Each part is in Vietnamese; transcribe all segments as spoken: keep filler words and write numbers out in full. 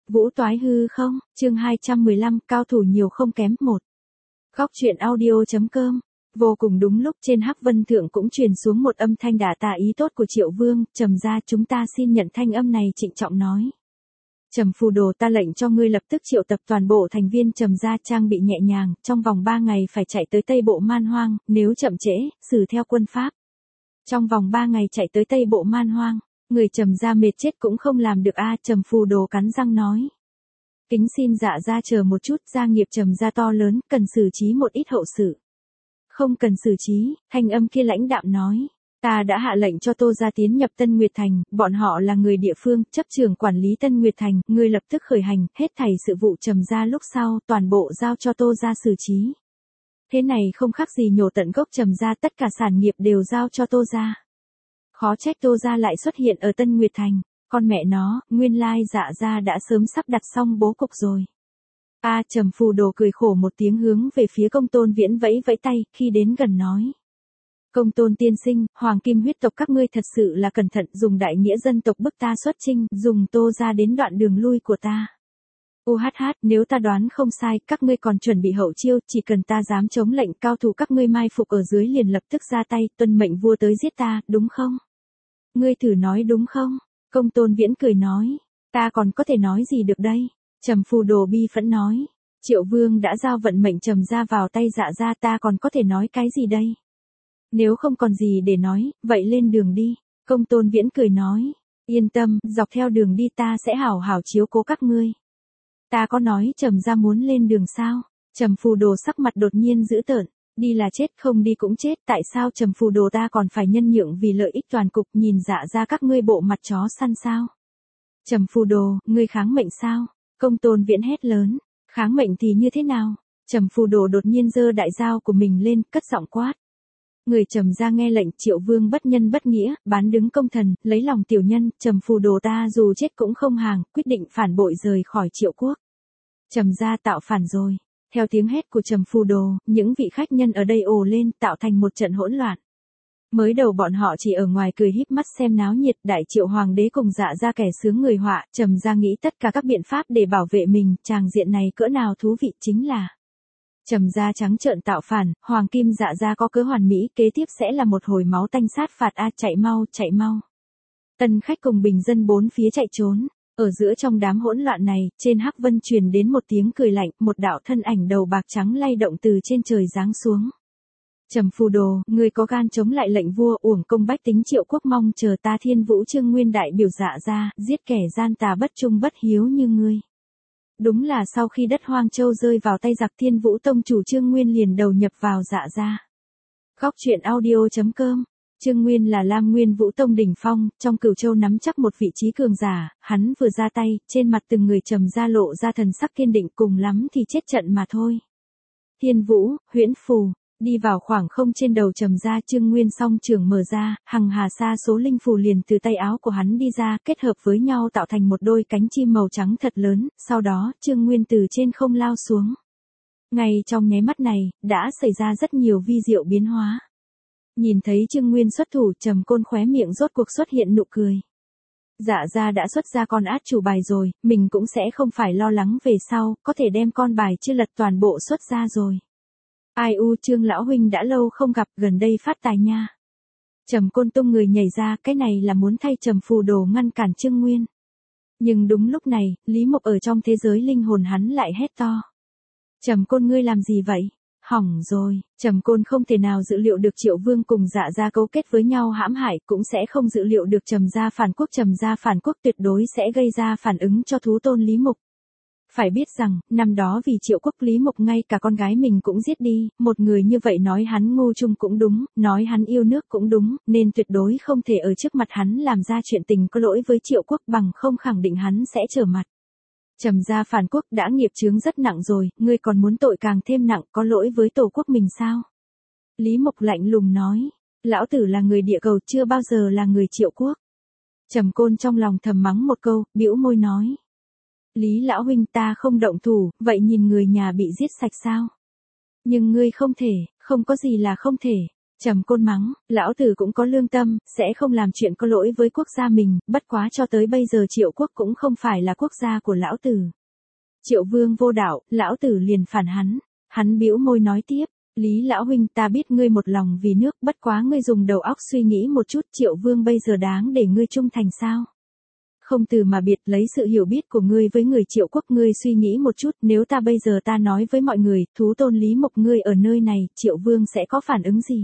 Vũ toái hư không, chương hai trăm mười lăm, cao thủ nhiều không kém một. Góc truyện audio.com. Vô cùng đúng lúc trên Hắc Vân Thượng cũng truyền xuống một âm thanh đả tà ý tốt của Triệu Vương, trầm ra chúng ta xin nhận thanh âm này trịnh trọng nói. Trầm phù đồ ta lệnh cho ngươi lập tức triệu tập toàn bộ thành viên trầm gia trang bị nhẹ nhàng, trong vòng ba ngày phải chạy tới Tây Bộ Man Hoang, nếu chậm trễ, xử theo quân pháp. Trong vòng ba ngày chạy tới Tây Bộ Man Hoang, người trầm gia mệt chết cũng không làm được a. Trầm phù đồ cắn răng nói. Kính xin dạ gia chờ một chút, gia nghiệp trầm gia to lớn, cần xử trí một ít hậu sự. Không cần xử trí, thanh âm kia lãnh đạm nói. Ta đã hạ lệnh cho Tô gia tiến nhập Tân Nguyệt Thành, bọn họ là người địa phương, chấp trường quản lý Tân Nguyệt Thành, ngươi lập tức khởi hành, hết thảy sự vụ trầm gia lúc sau, toàn bộ giao cho Tô gia xử trí. Thế này không khác gì nhổ tận gốc trầm gia, tất cả sản nghiệp đều giao cho Tô gia. Khó trách Tô gia lại xuất hiện ở Tân Nguyệt Thành, con mẹ nó, nguyên lai dạ gia đã sớm sắp đặt xong bố cục rồi. A à, Trầm phù đồ cười khổ một tiếng hướng về phía Công Tôn Viễn vẫy vẫy tay, khi đến gần nói. Công Tôn tiên sinh, hoàng kim huyết tộc các ngươi thật sự là cẩn thận, dùng đại nghĩa dân tộc bức ta xuất chinh, dùng Tô gia đến đoạn đường lui của ta. U hát hát, nếu ta đoán không sai, các ngươi còn chuẩn bị hậu chiêu, chỉ cần ta dám chống lệnh, cao thủ các ngươi mai phục ở dưới liền lập tức ra tay, tuân mệnh vua tới giết ta, đúng không? Ngươi thử nói đúng không? Công Tôn Viễn cười nói, ta còn có thể nói gì được đây? Trầm phù đồ bi phẫn nói, Triệu Vương đã giao vận mệnh trầm gia vào tay dạ gia, ta còn có thể nói cái gì đây? Nếu không còn gì để nói, vậy lên đường đi. Công Tôn Viễn cười nói, yên tâm, dọc theo đường đi ta sẽ hảo hảo chiếu cố các ngươi. Ta có nói trầm gia muốn lên đường sao? Trầm phù đồ sắc mặt đột nhiên dữ tợn, đi là chết, không đi cũng chết, tại sao trầm phù đồ ta còn phải nhân nhượng vì lợi ích toàn cục, nhìn dạ ra các ngươi bộ mặt chó săn sao? Trầm phù đồ, ngươi kháng mệnh sao? Công Tôn Viễn hét lớn, kháng mệnh thì như thế nào? Trầm phù đồ đột nhiên giơ đại dao của mình lên, cất giọng quát. Người trầm gia nghe lệnh, Triệu Vương bất nhân bất nghĩa, bán đứng công thần, lấy lòng tiểu nhân, trầm phù đồ ta dù chết cũng không hàng, quyết định phản bội rời khỏi Triệu quốc. Trầm gia tạo phản rồi. Theo tiếng hét của trầm phù đồ, những vị khách nhân ở đây ồ lên, tạo thành một trận hỗn loạn. Mới đầu bọn họ chỉ ở ngoài cười híp mắt xem náo nhiệt, đại Triệu hoàng đế cùng dạ ra kẻ sướng người họa, trầm gia nghĩ tất cả các biện pháp để bảo vệ mình, tràng diện này cỡ nào thú vị chính là. Trầm gia trắng trợn tạo phản, hoàng kim dạ gia có cớ hoàn mỹ, kế tiếp sẽ là một hồi máu tanh sát phạt a, chạy mau, chạy mau. Tân khách cùng bình dân bốn phía chạy trốn. Ở giữa trong đám hỗn loạn này, trên Hắc Vân truyền đến một tiếng cười lạnh, một đạo thân ảnh đầu bạc trắng lay động từ trên trời giáng xuống. Trầm phù đồ, ngươi có gan chống lại lệnh vua, uổng công bách tính Triệu quốc, mong chờ ta Thiên Vũ Trương Nguyên đại biểu dạ ra, giết kẻ gian tà bất trung bất hiếu như ngươi. Đúng là sau khi đất Hoang Châu rơi vào tay giặc, Thiên Vũ tông chủ Trương Nguyên liền đầu nhập vào dạ ra. Góc truyện audio.com. Trương Nguyên là Lam Nguyên Vũ Tông đỉnh phong, trong Cửu Châu nắm chắc một vị trí cường giả, hắn vừa ra tay, trên mặt từng người trầm ra lộ ra thần sắc kiên định, cùng lắm thì chết trận mà thôi. Thiên Vũ, huyễn phù, đi vào khoảng không trên đầu trầm ra, Trương Nguyên song trường mở ra, hằng hà sa số linh phù liền từ tay áo của hắn đi ra, kết hợp với nhau tạo thành một đôi cánh chim màu trắng thật lớn, sau đó, Trương Nguyên từ trên không lao xuống. Ngay trong nháy mắt này, đã xảy ra rất nhiều vi diệu biến hóa. Nhìn thấy Trương Nguyên xuất thủ, Trầm Côn khóe miệng rốt cuộc xuất hiện nụ cười. Dạ gia đã xuất ra con át chủ bài rồi, mình cũng sẽ không phải lo lắng về sau, có thể đem con bài chưa lật toàn bộ xuất ra rồi. Ai u, Trương lão huynh đã lâu không gặp, gần đây phát tài nha. Trầm Côn tung người nhảy ra, cái này là muốn thay Trầm phù đồ ngăn cản Trương Nguyên. Nhưng đúng lúc này, Lý Mộc ở trong thế giới linh hồn hắn lại hét to. Trầm Côn ngươi làm gì vậy? Hỏng rồi, Trầm Côn không thể nào dự liệu được Triệu Vương cùng dạ gia cấu kết với nhau hãm hại, cũng sẽ không dự liệu được Trầm gia phản quốc, Trầm gia phản quốc tuyệt đối sẽ gây ra phản ứng cho thú tôn Lý Mộc. Phải biết rằng, năm đó vì Triệu quốc Lý Mộc ngay cả con gái mình cũng giết đi, một người như vậy nói hắn ngu chung cũng đúng, nói hắn yêu nước cũng đúng, nên tuyệt đối không thể ở trước mặt hắn làm ra chuyện tình có lỗi với Triệu quốc, bằng không khẳng định hắn sẽ trở mặt. Trầm gia phản quốc đã nghiệp chướng rất nặng rồi, ngươi còn muốn tội càng thêm nặng, có lỗi với tổ quốc mình sao? Lý Mộc lạnh lùng nói, lão tử là người địa cầu, chưa bao giờ là người Triệu quốc. Trầm Côn trong lòng thầm mắng một câu, bĩu môi nói. Lý lão huynh, ta không động thủ, vậy nhìn người nhà bị giết sạch sao? Nhưng ngươi không thể, không có gì là không thể. Trầm Côn mắng, lão tử cũng có lương tâm, sẽ không làm chuyện có lỗi với quốc gia mình, bất quá cho tới bây giờ Triệu quốc cũng không phải là quốc gia của lão tử. Triệu Vương vô đạo, lão tử liền phản hắn. Hắn bĩu môi nói tiếp, Lý lão huynh, ta biết ngươi một lòng vì nước, bất quá ngươi dùng đầu óc suy nghĩ một chút, Triệu Vương bây giờ đáng để ngươi trung thành sao? Không từ mà biệt, lấy sự hiểu biết của ngươi với người Triệu quốc, ngươi suy nghĩ một chút, nếu ta bây giờ ta nói với mọi người, thú tôn Lý Mộc ngươi ở nơi này, Triệu Vương sẽ có phản ứng gì?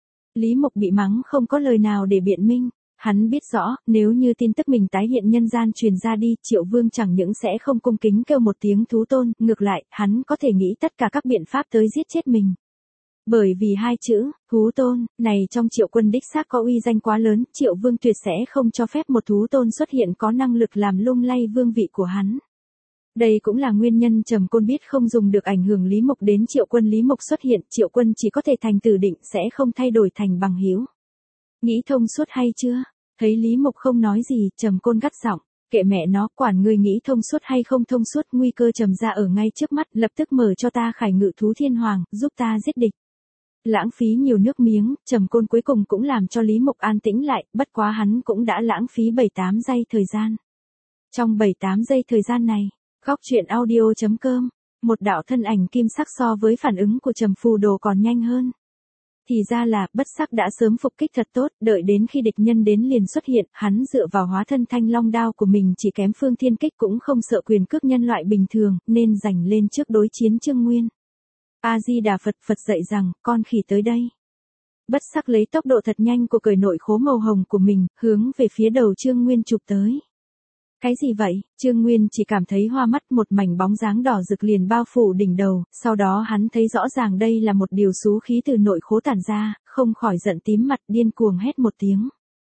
Lý Mộc bị mắng không có lời nào để biện minh. Hắn biết rõ, nếu như tin tức mình tái hiện nhân gian truyền ra đi, Triệu Vương chẳng những sẽ không cung kính kêu một tiếng thú tôn, ngược lại, hắn có thể nghĩ tất cả các biện pháp tới giết chết mình. Bởi vì hai chữ, thú tôn, này trong Triệu quân đích xác có uy danh quá lớn, Triệu Vương tuyệt sẽ không cho phép một thú tôn xuất hiện có năng lực làm lung lay vương vị của hắn. Đây cũng là nguyên nhân Trầm Côn biết không dùng được ảnh hưởng Lý Mộc đến Triệu quân Lý Mộc xuất hiện, Triệu quân chỉ có thể thành tử định, sẽ không thay đổi thành bằng hữu. Nghĩ thông suốt hay chưa? Thấy Lý Mộc không nói gì, Trầm Côn gắt giọng, kệ mẹ nó, quản ngươi nghĩ thông suốt hay không thông suốt, nguy cơ trầm ra ở ngay trước mắt, lập tức mở cho ta khải ngự thú thiên hoàng, giúp ta giết địch. Lãng phí nhiều nước miếng, Trầm Côn cuối cùng cũng làm cho Lý Mộc an tĩnh lại, bất quá hắn cũng đã lãng phí bảy tám giây thời gian. Trong bảy tám giây thời gian này, góc truyện audio chấm com, một đạo thân ảnh kim sắc so với phản ứng của Trầm Phù Đồ còn nhanh hơn. Thì ra là, Bất Sắc đã sớm phục kích thật tốt, đợi đến khi địch nhân đến liền xuất hiện, hắn dựa vào hóa thân thanh long đao của mình chỉ kém phương thiên kích cũng không sợ quyền cước nhân loại bình thường, nên giành lên trước đối chiến Trương Nguyên. A-di-đà Phật, Phật dạy rằng, con khỉ tới đây. Bất Sắc lấy tốc độ thật nhanh của cởi nội khố màu hồng của mình, hướng về phía đầu Trương Nguyên chụp tới. Cái gì vậy? Trương Nguyên chỉ cảm thấy hoa mắt, một mảnh bóng dáng đỏ rực liền bao phủ đỉnh đầu, sau đó hắn thấy rõ ràng đây là một điều xú khí từ nội khố tản ra, không khỏi giận tím mặt, điên cuồng hét một tiếng.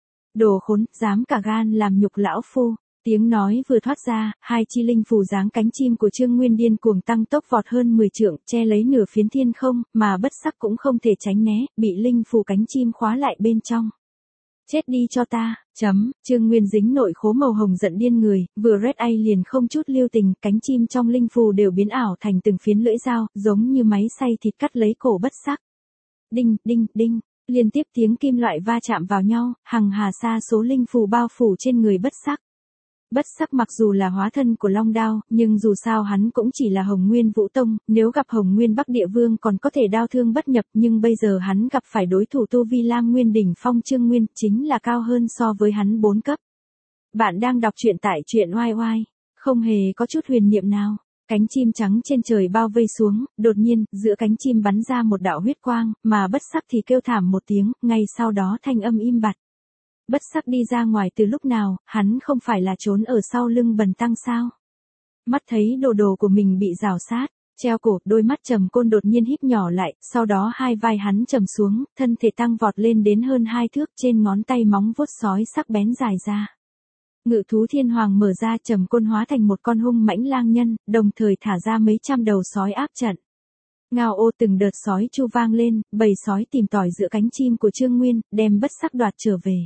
Đồ khốn, dám cả gan làm nhục lão phu. Tiếng nói vừa thoát ra, hai chi linh phù dáng cánh chim của Trương Nguyên điên cuồng tăng tốc vọt hơn mười trượng, che lấy nửa phiến thiên không, mà Bất Sắc cũng không thể tránh né, bị linh phù cánh chim khóa lại bên trong. Chết đi cho ta, chấm, Trương Nguyên dính nội khố màu hồng giận điên người, vừa red ai liền không chút lưu tình, cánh chim trong linh phù đều biến ảo thành từng phiến lưỡi dao, giống như máy xay thịt cắt lấy cổ Bất Sắc. Đinh, đinh, đinh, liên tiếp tiếng kim loại va chạm vào nhau, hằng hà sa số linh phù bao phủ trên người Bất Sắc. Bất Sắc mặc dù là hóa thân của Long Đao, nhưng dù sao hắn cũng chỉ là Hồng Nguyên Vũ Tông, nếu gặp Hồng Nguyên Bắc Địa Vương còn có thể đao thương bất nhập, nhưng bây giờ hắn gặp phải đối thủ tu vi Lam Nguyên đỉnh phong Trương Nguyên, chính là cao hơn so với hắn bốn cấp. Bạn đang đọc truyện tại truyện oai oai, không hề có chút huyền niệm nào. Cánh chim trắng trên trời bao vây xuống, đột nhiên, giữa cánh chim bắn ra một đạo huyết quang, mà Bất Sắc thì kêu thảm một tiếng, ngay sau đó thanh âm im bặt. Bất Sắc đi ra ngoài từ lúc nào, hắn không phải là trốn ở sau lưng Bần Tăng sao? Mắt thấy đồ đồ của mình bị rào sát, treo cổ, đôi mắt Trầm Côn đột nhiên híp nhỏ lại, sau đó hai vai hắn trầm xuống, thân thể tăng vọt lên đến hơn hai thước, trên ngón tay móng vuốt sói sắc bén dài ra. Ngự thú thiên hoàng mở ra, Trầm Côn hóa thành một con hung mãnh lang nhân, đồng thời thả ra mấy trăm đầu sói áp trận. Ngao ô, từng đợt sói chu vang lên, bầy sói tìm tòi giữa cánh chim của Trương Nguyên, đem Bất Sắc đoạt trở về.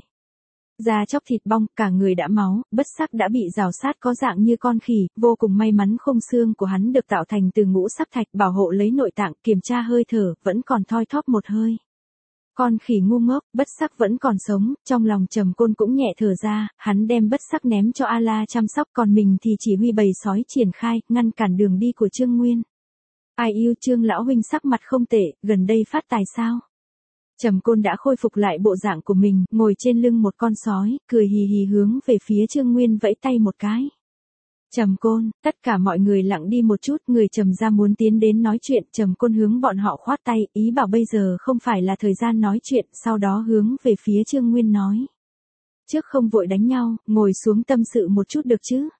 Da chóc thịt bong, cả người đã máu, Bất Sắc đã bị rào sát có dạng như con khỉ, vô cùng may mắn khung xương của hắn được tạo thành từ ngũ sắc thạch bảo hộ lấy nội tạng, kiểm tra hơi thở, vẫn còn thoi thóp một hơi. Con khỉ ngu ngốc, Bất Sắc vẫn còn sống, trong lòng Trầm Côn cũng nhẹ thở ra, hắn đem Bất Sắc ném cho A-la chăm sóc, còn mình thì chỉ huy bầy sói triển khai, ngăn cản đường đi của Trương Nguyên. Ai yêu Trương lão huynh sắc mặt không tệ, gần đây phát tài sao? Trầm Côn đã khôi phục lại bộ dạng của mình, ngồi trên lưng một con sói, cười hì hì hướng về phía Trương Nguyên vẫy tay một cái. Trầm Côn, tất cả mọi người lặng đi một chút, người Trầm gia muốn tiến đến nói chuyện, Trầm Côn hướng bọn họ khoát tay, ý bảo bây giờ không phải là thời gian nói chuyện, sau đó hướng về phía Trương Nguyên nói. Trước không vội đánh nhau, ngồi xuống tâm sự một chút được chứ?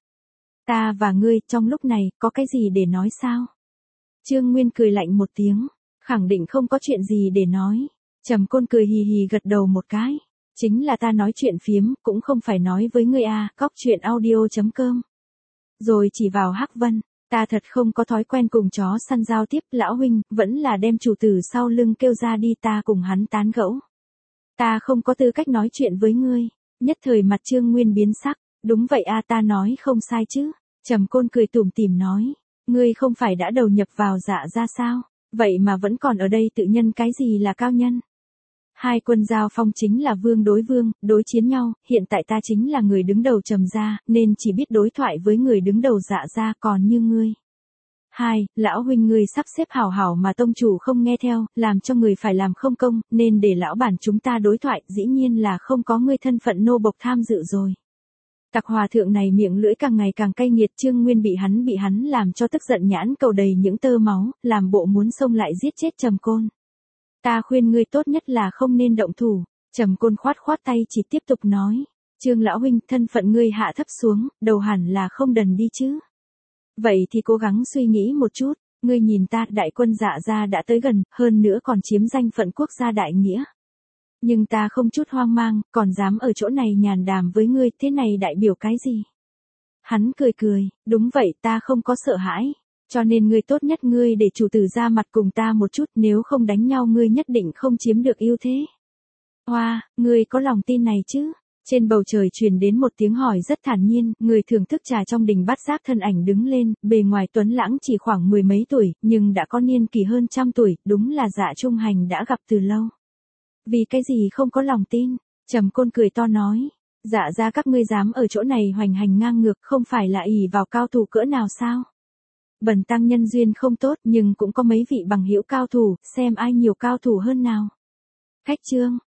Ta và ngươi, trong lúc này, có cái gì để nói sao? Trương Nguyên cười lạnh một tiếng, khẳng định không có chuyện gì để nói. Trầm Côn cười hì hì gật đầu một cái. Chính là ta nói chuyện phiếm, cũng không phải nói với ngươi à, góc truyện audio chấm com. Rồi chỉ vào Hắc Vân, ta thật không có thói quen cùng chó săn giao tiếp, lão huynh, vẫn là đem chủ tử sau lưng kêu ra đi, ta cùng hắn tán gẫu. Ta không có tư cách nói chuyện với ngươi. Nhất thời mặt Trương Nguyên biến sắc, đúng vậy à, ta nói không sai chứ. Trầm Côn cười tủm tỉm nói, ngươi không phải đã đầu nhập vào Dạ gia sao, vậy mà vẫn còn ở đây tự nhân cái gì là cao nhân. Hai quân giao phong chính là vương đối vương, đối chiến nhau, hiện tại ta chính là người đứng đầu Trầm gia, nên chỉ biết đối thoại với người đứng đầu Dạ gia, còn như ngươi. Hai, lão huynh ngươi sắp xếp hảo hảo mà tông chủ không nghe theo, làm cho người phải làm không công, nên để lão bản chúng ta đối thoại, dĩ nhiên là không có ngươi thân phận nô bộc tham dự rồi. Tặc hòa thượng này miệng lưỡi càng ngày càng cay nghiệt, Trương Nguyên bị hắn bị hắn làm cho tức giận nhãn cầu đầy những tơ máu, làm bộ muốn xông lại giết chết Trầm Côn. Ta khuyên ngươi tốt nhất là không nên động thủ. Trầm Côn khoát khoát tay chỉ tiếp tục nói. Trương lão huynh, thân phận ngươi hạ thấp xuống, đầu hẳn là không đần đi chứ. Vậy thì cố gắng suy nghĩ một chút, ngươi nhìn ta, đại quân Dạ gia đã tới gần, hơn nữa còn chiếm danh phận quốc gia đại nghĩa. Nhưng ta không chút hoang mang, còn dám ở chỗ này nhàn đàm với ngươi, thế này đại biểu cái gì? Hắn cười cười, đúng vậy, ta không có sợ hãi. Cho nên ngươi tốt nhất ngươi để chủ tử ra mặt cùng ta một chút, nếu không đánh nhau ngươi nhất định không chiếm được ưu thế. Hoa, wow, ngươi có lòng tin này chứ? Trên bầu trời truyền đến một tiếng hỏi rất thản nhiên, người thưởng thức trà trong đình Bát Giác thân ảnh đứng lên, bề ngoài tuấn lãng chỉ khoảng mười mấy tuổi, nhưng đã có niên kỳ hơn trăm tuổi, đúng là Dạ Trung Hành đã gặp từ lâu. Vì cái gì không có lòng tin? Trầm Côn cười to nói, Dạ gia các ngươi dám ở chỗ này hoành hành ngang ngược, không phải là ỷ vào cao thủ cỡ nào sao? Bần tăng nhân duyên không tốt, nhưng cũng có mấy vị bằng hữu cao thủ, xem ai nhiều cao thủ hơn nào. Khách trương,